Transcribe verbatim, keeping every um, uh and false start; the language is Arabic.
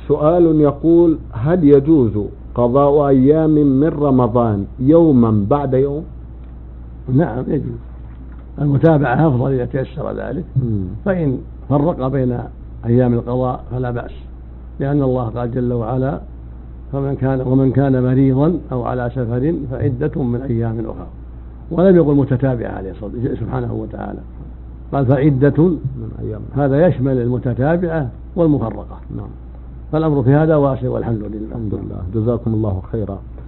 سؤال يقول: هل يجوز قضاء أيام من رمضان يوما بعد يوم؟ نعم يجوز، المتابعة أفضل إذا تيسر ذلك. مم. فإن فرق بين أيام القضاء فلا بأس، لأن الله قال جل وعلا: فمن كان ومن كان مريضا أو على سفر فعدة من أيام أخرى، ولم يقل متتابعة عليه سبحانه وتعالى، قال فعدة من أيام، هذا يشمل المتتابعة والمفرقة. نعم. فالأمر في هذا واسع والحمد لله. الحمد لله، جزاكم الله خيرا.